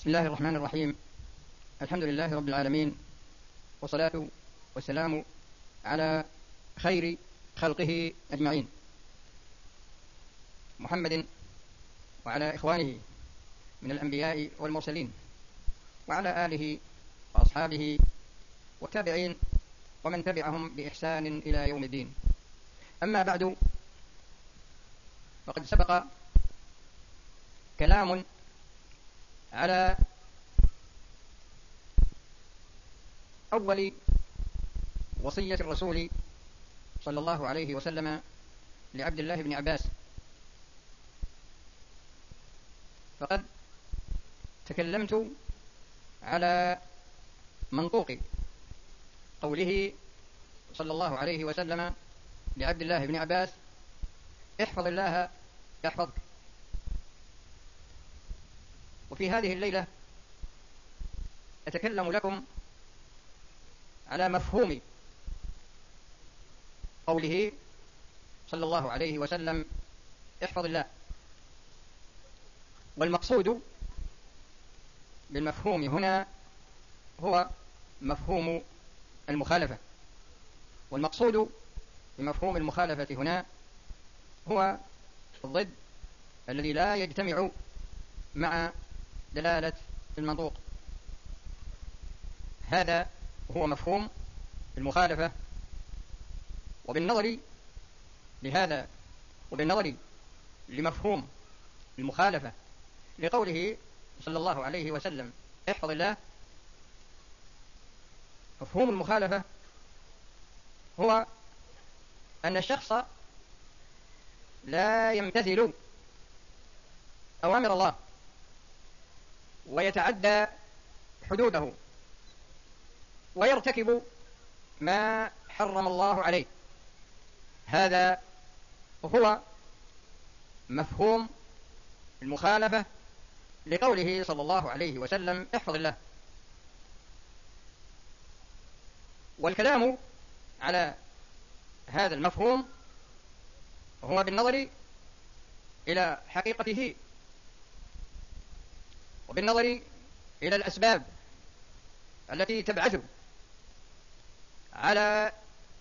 بسم الله الرحمن الرحيم. الحمد لله رب العالمين، والصلاة والسلام على خير خلقه أجمعين، محمد وعلى إخوانه من الأنبياء والمرسلين، وعلى آله وأصحابه والتابعين ومن تبعهم بإحسان إلى يوم الدين. أما بعد، فقد سبق كلام على أول وصية الرسول صلى الله عليه وسلم لعبد الله بن عباس، فقد تكلمت على منطوق قوله صلى الله عليه وسلم لعبد الله بن عباس: احفظ الله يحفظك. وفي هذه الليلة أتكلم لكم على مفهوم قوله صلى الله عليه وسلم: احفظ الله. والمقصود بالمفهوم هنا هو مفهوم المخالفة، والمقصود بمفهوم المخالفة هنا هو الضد الذي لا يجتمع مع دلالة المنطوق. هذا هو مفهوم المخالفة. وبالنظر لهذا وبالنظر لمفهوم المخالفة لقوله صلى الله عليه وسلم: احفظ الله، مفهوم المخالفة هو أن الشخص لا يمتثل أوامر الله ويتعدى حدوده ويرتكب ما حرم الله عليه. هذا هو مفهوم المخالفة لقوله صلى الله عليه وسلم: احفظ الله. والكلام على هذا المفهوم هو بالنظر إلى حقيقته وبالنظر إلى الأسباب التي تبعث على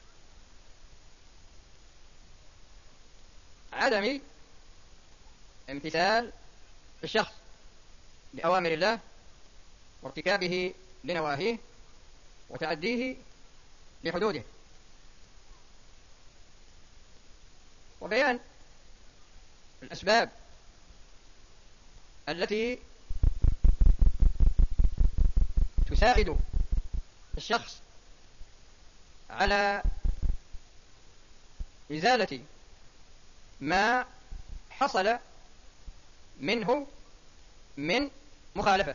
عدم امتثال الشخص لأوامر الله وارتكابه لنواهيه وتعديه لحدوده، وبيان الأسباب التي تساعد الشخص على إزالة ما حصل منه من مخالفة.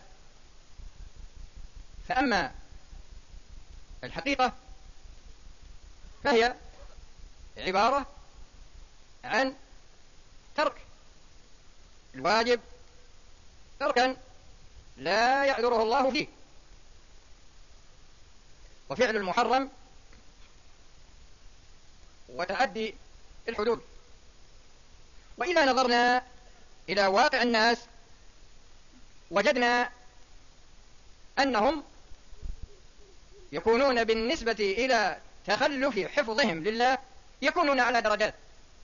فأما الحقيقة فهي عبارة عن ترك الواجب تركا لا يعذره الله فيه، وفعل المحرم وتعدي الحدود. وإذا نظرنا إلى واقع الناس وجدنا أنهم يكونون بالنسبة إلى تخلف حفظهم لله يكونون على درجات.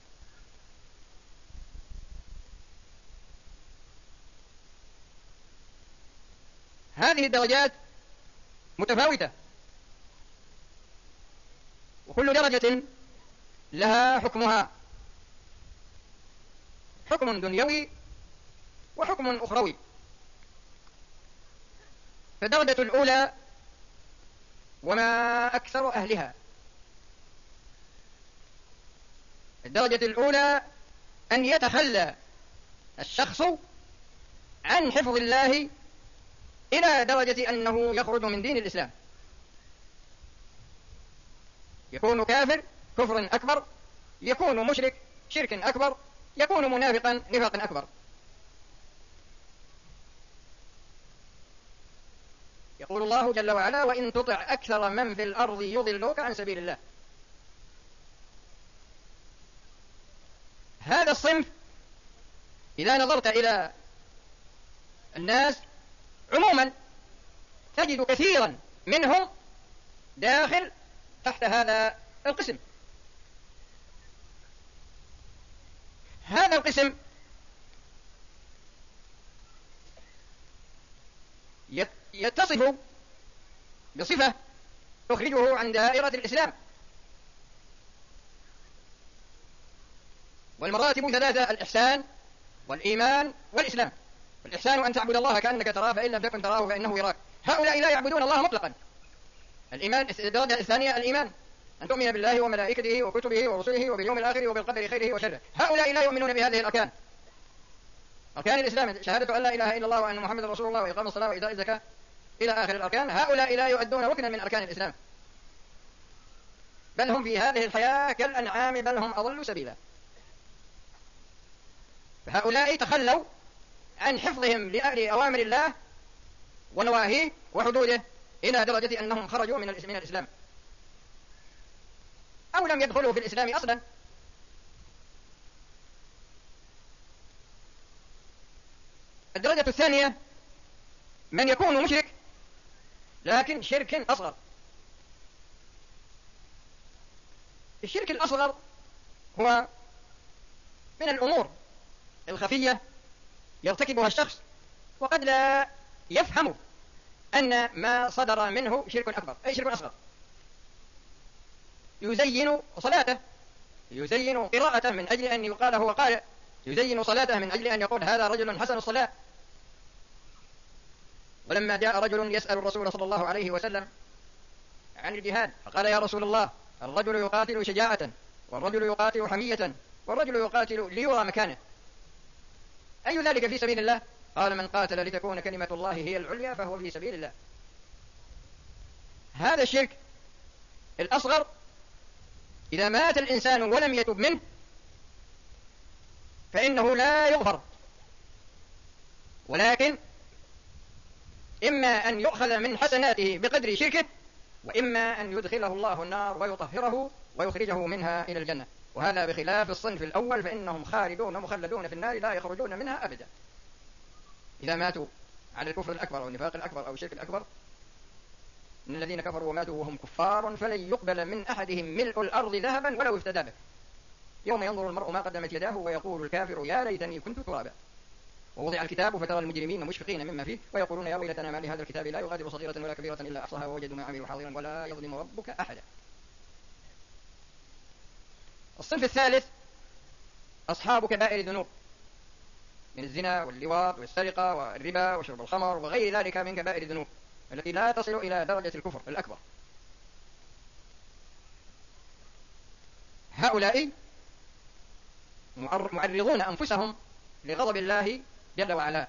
هذه الدرجات متفاوتة، وكل درجة لها حكمها، حكم دنيوي وحكم أخروي. فالدرجة الأولى وما أكثر أهلها، الدرجة الأولى أن يتخلى الشخص عن حفظ الله إلى درجة أنه يخرج من دين الإسلام، يكون كافر كفر أكبر، يكون مشرك شرك أكبر، يكون منافقا نفاقا أكبر. يقول الله جل وعلا: وإن تطع أكثر من في الأرض يضلوك عن سبيل الله. هذا الصنف إذا نظرت إلى الناس عموما تجد كثيرا منهم داخل تحت هذا القسم. هذا القسم يتصف بصفة تخرجه عن دائرة الإسلام، والمراتب ثلاثة: الإحسان والإيمان والإسلام. الإحسان أن تعبد الله كأنك تراه، فإن لم تكن تراه فإنه يراك. هؤلاء لا يعبدون الله مطلقا. الإيمان الدرجة الثانية الإيمان، أن تؤمن بالله وملائكته وكتبه ورسله وباليوم الآخر وبالقدر خيره وشره. هؤلاء لا يؤمنون بهذه الأركان، أركان الإسلام: شهادة أن لا إله إلا الله وأن محمد رسول الله وإقام الصلاة وإيتاء الزكاة إلى آخر الأركان. هؤلاء لا يؤدون ركنا من أركان الإسلام، بل هم في هذه الحياة كالأنعام بل هم أضل سبيلا. فهؤلاء تخلوا عن حفظهم لأوامر الله ونواهيه وحدوده إلى درجة أنهم خرجوا من الإسلام أو لم يدخلوا في الإسلام أصلا. الدرجة الثانية من يكون مشرك لكن شرك أصغر. الشرك الأصغر هو من الأمور الخفية يرتكبها الشخص وقد لا يفهم أن ما صدر منه شرك أكبر، أي شرك أصغر. يزين صلاته، يزين قراءته من أجل أن يقال هو قارئ، يزين صلاته من أجل أن يقول هذا رجل حسن الصلاة. ولما جاء رجل يسأل الرسول صلى الله عليه وسلم عن الجهاد فقال: يا رسول الله، الرجل يقاتل شجاعة، والرجل يقاتل حمية، والرجل يقاتل ليرى مكانه، أي ذلك في سبيل الله؟ قال: من قاتل لتكون كلمة الله هي العليا فهو في سبيل الله. هذا الشرك الأصغر إذا مات الإنسان ولم يتب منه فإنه لا يغفر، ولكن إما أن يؤخذ من حسناته بقدر شركه، وإما أن يدخله الله النار ويطهره ويخرجه منها إلى الجنة. وهذا بخلاف الصنف الأول فإنهم خالدون مخلدون في النار لا يخرجون منها أبدا. إذا ماتوا على الكفر الأكبر أو النفاق الأكبر أو الشرك الأكبر: إن الذين كفروا وماتوا وهم كفار فلن يقبل من أحدهم ملء الأرض ذهبا ولو افتدى به يوم ينظر المرء ما قدمت يداه ويقول الكافر يا ليتني كنت ترابا. ووضع الكتاب فترى المجرمين مشفقين مما فيه ويقولون يا ويلتنا ما لهذا الكتاب لا يغادر صغيرة ولا كبيرة إلا أحصاها ووجدوا ما عملوا حاضرا ولا يظلم ربك أحدا. الصنف الثالث أصحاب كبائر الذنوب من الزنا واللواط والسرقة والربا وشرب الخمر وغير ذلك من كبائر الذنوب التي لا تصل إلى درجة الكفر الأكبر. هؤلاء معرضون أنفسهم لغضب الله جل وعلا.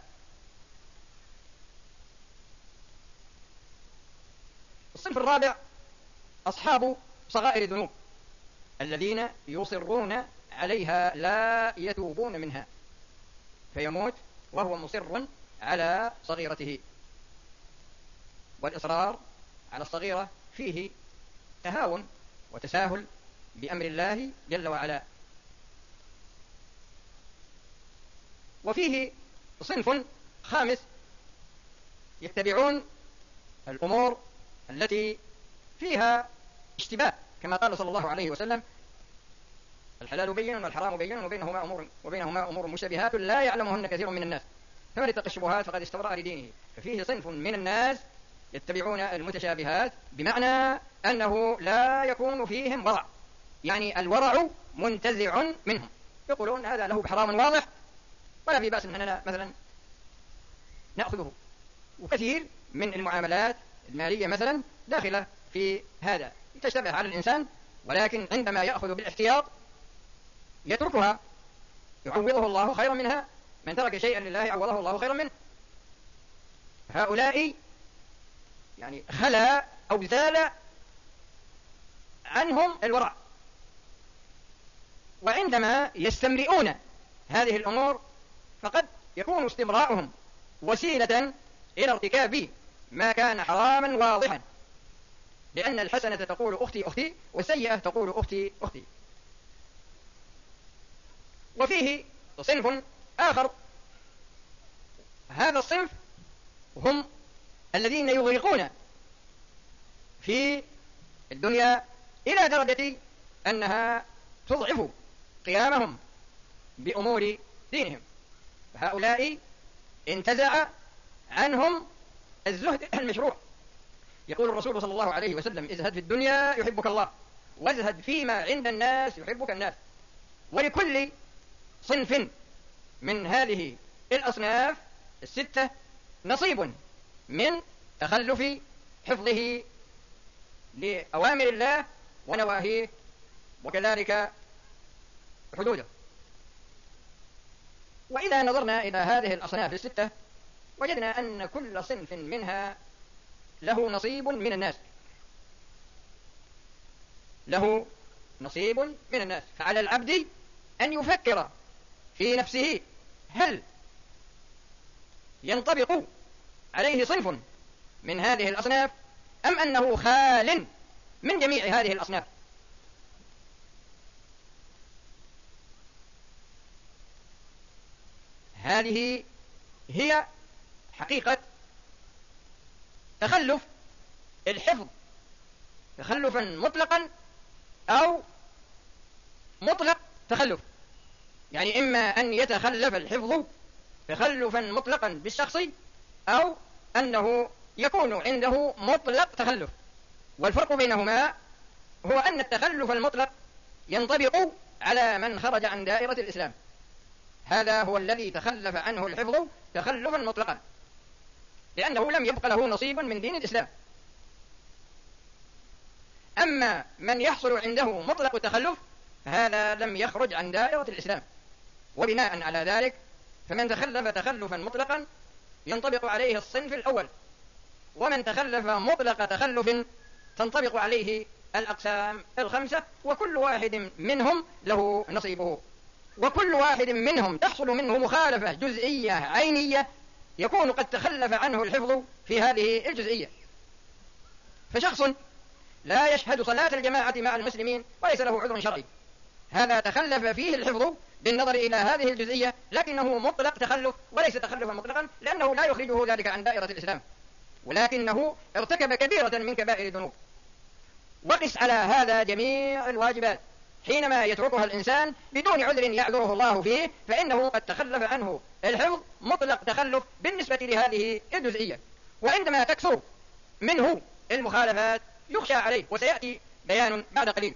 الصنف الرابع أصحاب صغائر الذنوب الذين يصرون عليها لا يتوبون منها، فيموت وهو مصر على صغيرته. والإصرار على الصغيرة فيه تهاون وتساهل بأمر الله جل وعلا. وفيه صنف خامس يتبعون الأمور التي فيها اشتباه، كما قال صلى الله عليه وسلم: الحلال بين والحرام بين وبينهما أمور مشتبهات لا يعلمهن كثير من الناس فمن اتقى الشبهات فقد استبرأ لدينه. ففيه صنف من الناس يتبعون المتشابهات بمعنى أنه لا يكون فيهم ورع، يعني الورع منتزع منهم، يقولون هذا له بحرام واضح ولا في بأس أننا مثلا نأخذه. وكثير من المعاملات المالية مثلا داخلة في هذا تشتبه على الإنسان، ولكن عندما يأخذ بالاحتياط يتركها يعوضه الله خيرا منها. من ترك شيئا لله عوضه الله خيرا منه. هؤلاء يعني خلا أو زال عنهم الورع، وعندما يستمرئون هذه الأمور فقد يكون استمراؤهم وسيلة إلى ارتكاب ما كان حراما واضحا، لأن الحسنة تقول أختي أختي والسيئة تقول أختي أختي. وفيه صنف آخر، هذا الصنف هم الذين يغرقون في الدنيا إلى درجة أنها تضعف قيامهم بأمور دينهم، فهؤلاء انتزع عنهم الزهد المشروع. يقول الرسول صلى الله عليه وسلم: ازهد في الدنيا يحبك الله، وازهد فيما عند الناس يحبك الناس. ولكل صنف من هذه الأصناف الستة نصيب من تخلف حفظه لأوامر الله ونواهيه وكذلك حدوده. وإذا نظرنا إلى هذه الأصناف الستة وجدنا أن كل صنف منها له نصيب من الناس، له نصيب من الناس. فعلى العبد أن يفكر في نفسه: هل ينطبق عليه صنف من هذه الأصناف أم أنه خال من جميع هذه الأصناف؟ هذه هي حقيقة تخلف الحفظ تخلفا مطلقا أو مطلق تخلف. يعني إما أن يتخلف الحفظ تخلفا مطلقا بالشخص، أو أنه يكون عنده مطلق تخلف. والفرق بينهما هو أن التخلف المطلق ينطبق على من خرج عن دائرة الإسلام، هذا هو الذي تخلف عنه الحفظ تخلفا مطلقا، لأنه لم يبق له نصيب من دين الإسلام. أما من يحصل عنده مطلق التخلف هذا لم يخرج عن دائرة الإسلام، وبناء على ذلك فمن تخلف تخلفا مطلقا ينطبق عليه الصنف الأول، ومن تخلف مطلق تخلف تنطبق عليه الأقسام الخمسة، وكل واحد منهم له نصيبه، وكل واحد منهم تحصل منه مخالفة جزئية عينية يكون قد تخلف عنه الحفظ في هذه الجزئية. فشخص لا يشهد صلاة الجماعة مع المسلمين وليس له عذر شرعي، هذا تخلف فيه الحفظ بالنظر إلى هذه الجزئية، لكنه مطلق تخلف وليس تخلفا مطلقا، لأنه لا يخرجه ذلك عن دائرة الإسلام، ولكنه ارتكب كبيرة من كبائر الذنوب. وقس على هذا جميع الواجبات حينما يتركها الإنسان بدون عذر يعذره الله فيه، فإنه قد تخلف عنه الحفظ مطلق تخلف بالنسبة لهذه الجزئية. وعندما تكثر منه المخالفات يخشى عليه، وسيأتي بيان بعد قليل.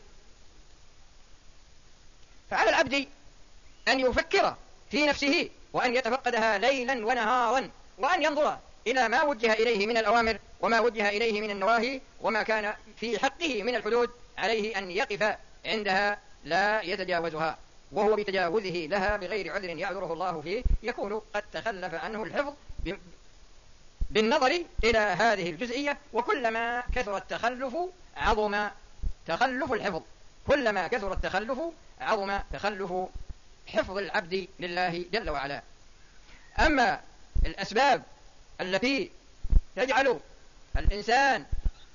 فعلى العبد أن يفكر في نفسه وأن يتفقدها ليلا ونهارا، وأن ينظر إلى ما وجه إليه من الأوامر وما وجه إليه من النواهي وما كان في حقه من الحدود، عليه أن يقف عندها لا يتجاوزها، وهو بتجاوزه لها بغير عذر يعذره الله فيه يكون قد تخلف عنه الحفظ بالنظر إلى هذه الجزئية. وكلما كثر التخلف عظم تخلف الحفظ، كلما كثر التخلف عظم تخلف حفظ العبد لله جل وعلا. أما الأسباب التي تجعل الإنسان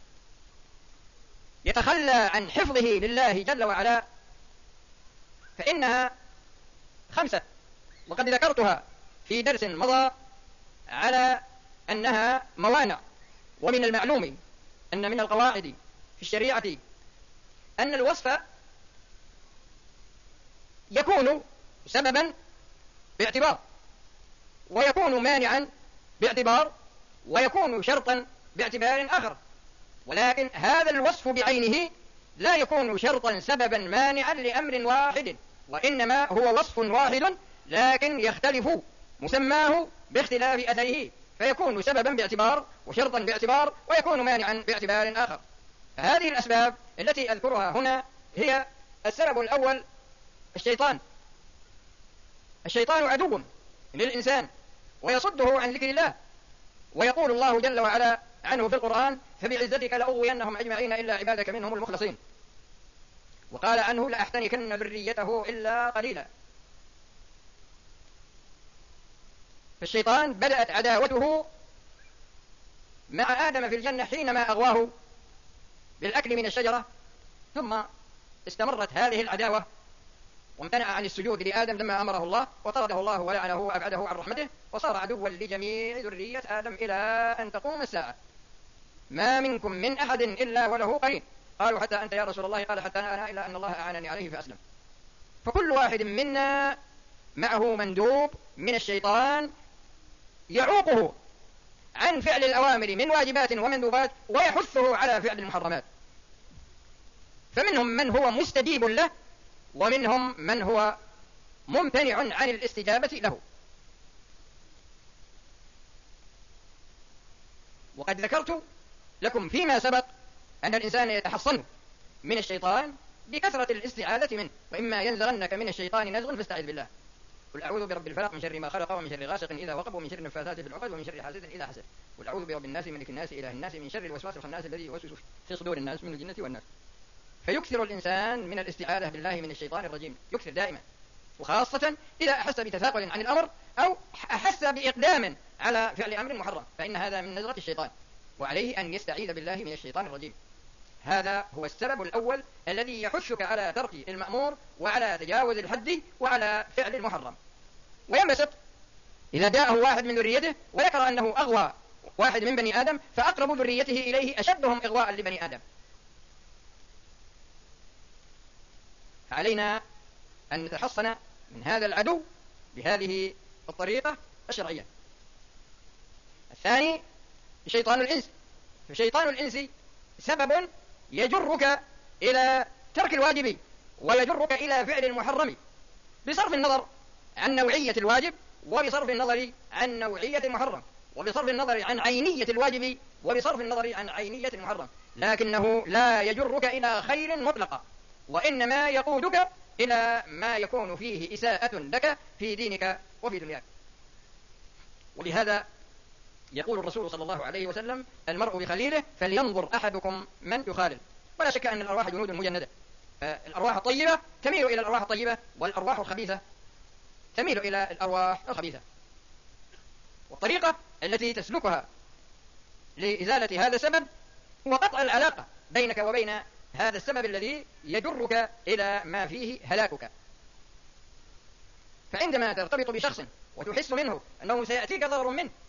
يتخلى عن حفظه لله جل وعلا فإنها خمسة، وقد ذكرتها في درس مضى على أنها موانع. ومن المعلوم أن من القواعد في الشريعة أن الوصف يكون سببا باعتبار، ويكون مانعا باعتبار، ويكون شرطا باعتبار آخر، ولكن هذا الوصف بعينه لا يكون شرطا سببا مانعا لأمر واحد، وإنما هو وصف واحد لكن يختلف مسماه باختلاف أثره، فيكون سببا باعتبار وشرطا باعتبار ويكون مانعا باعتبار آخر. هذه الأسباب التي أذكرها هنا هي: السبب الأول الشيطان. الشيطان عدو للإنسان ويصده عن ذكر الله، ويقول الله جل وعلا عنه في القرآن: فبعزتك لأغوينهم أجمعين إلا عبادك منهم المخلصين. وقال عنه: لأحتنكن ذريته إلا قليلا. فالشيطان بدأت عداوته مع آدم في الجنة حينما أغواه بالأكل من الشجرة، ثم استمرت هذه العداوة وامتنع عن السجود لآدم لما أمره الله، وطرده الله ولعنه وأبعده عن رحمته، وصار عدوا لجميع ذرية آدم إلى أن تقوم الساعة. ما منكم من أحد إلا وله قرين. قالوا حتى أنت يا رسول الله؟ قال حتى أنا، إلا أن الله أعانني عليه فأسلم. فكل واحد منا معه مندوب من الشيطان يعوقه عن فعل الأوامر من واجبات ومندوبات، ويحثه على فعل المحرمات. فمنهم من هو مستجيب له، ومنهم من هو ممتنع عن الاستجابة له. وقد ذكرت لكم فيما سبق أن الإنسان يتحصن من الشيطان بكثرة الاستعاذة منه، وإما ينزغنك من الشيطان نزغ فاستعذ بالله. قل أعوذ برب الفلق من شر ما خلق ومن شر غاسق إذا وقب ومن شر النفاثات في العقد ومن شر حاسد إذا حسد. قل أعوذ برب الناس ملك الناس إله الناس من شر الوسواس الخناس الذي يوسوس في صدور الناس من الجنة والناس. فيكثر الإنسان من الاستعاذة بالله من الشيطان الرجيم، يكثر دائما، وخاصة إذا أحس بتثاقل عن الأمر أو أحس بإقدام على فعل أمر محرم، فإن هذا من نزغة الشيطان، وعليه أن يستعيذ بالله من الشيطان الرجيم. هذا هو السبب الأول الذي يحثك على ترك المأمور وعلى تجاوز الحد وعلى فعل المحرم. وينبسط إذا جاءه واحد من ذريته وذكر أنه أغوى واحد من بني آدم، فأقرب ذريته إليه أشدهم إغواء لبني آدم. فعلينا أن نتحصن من هذا العدو بهذه الطريقة الشرعية. الثاني شيطان الإنس. فشيطان الإنس سبب يجرك إلى ترك الواجب ويجرك إلى فعل المحرم، بصرف النظر عن نوعية الواجب، وبصرف النظر عن نوعية المحرم، وبصرف النظر عن عينية الواجب، وبصرف النظر عن عينية المحرم، لكنه لا يجرك إلى خير مطلقا، وإنما يقودك إلى ما يكون فيه إساءة لك في دينك وفي دنياك. ولهذا يقول الرسول صلى الله عليه وسلم: المرء بخليله فلينظر أحدكم من يخالل. ولا شك أن الأرواح جنود مجندة، الأرواح الطيبة تميل إلى الأرواح الطيبة، والأرواح الخبيثة تميل إلى الأرواح الخبيثة. والطريقة التي تسلكها لإزالة هذا السبب هو قطع العلاقة بينك وبين هذا السبب الذي يجرك إلى ما فيه هلاكك. فعندما ترتبط بشخص وتحس منه أنه سيأتيك ضرر منه،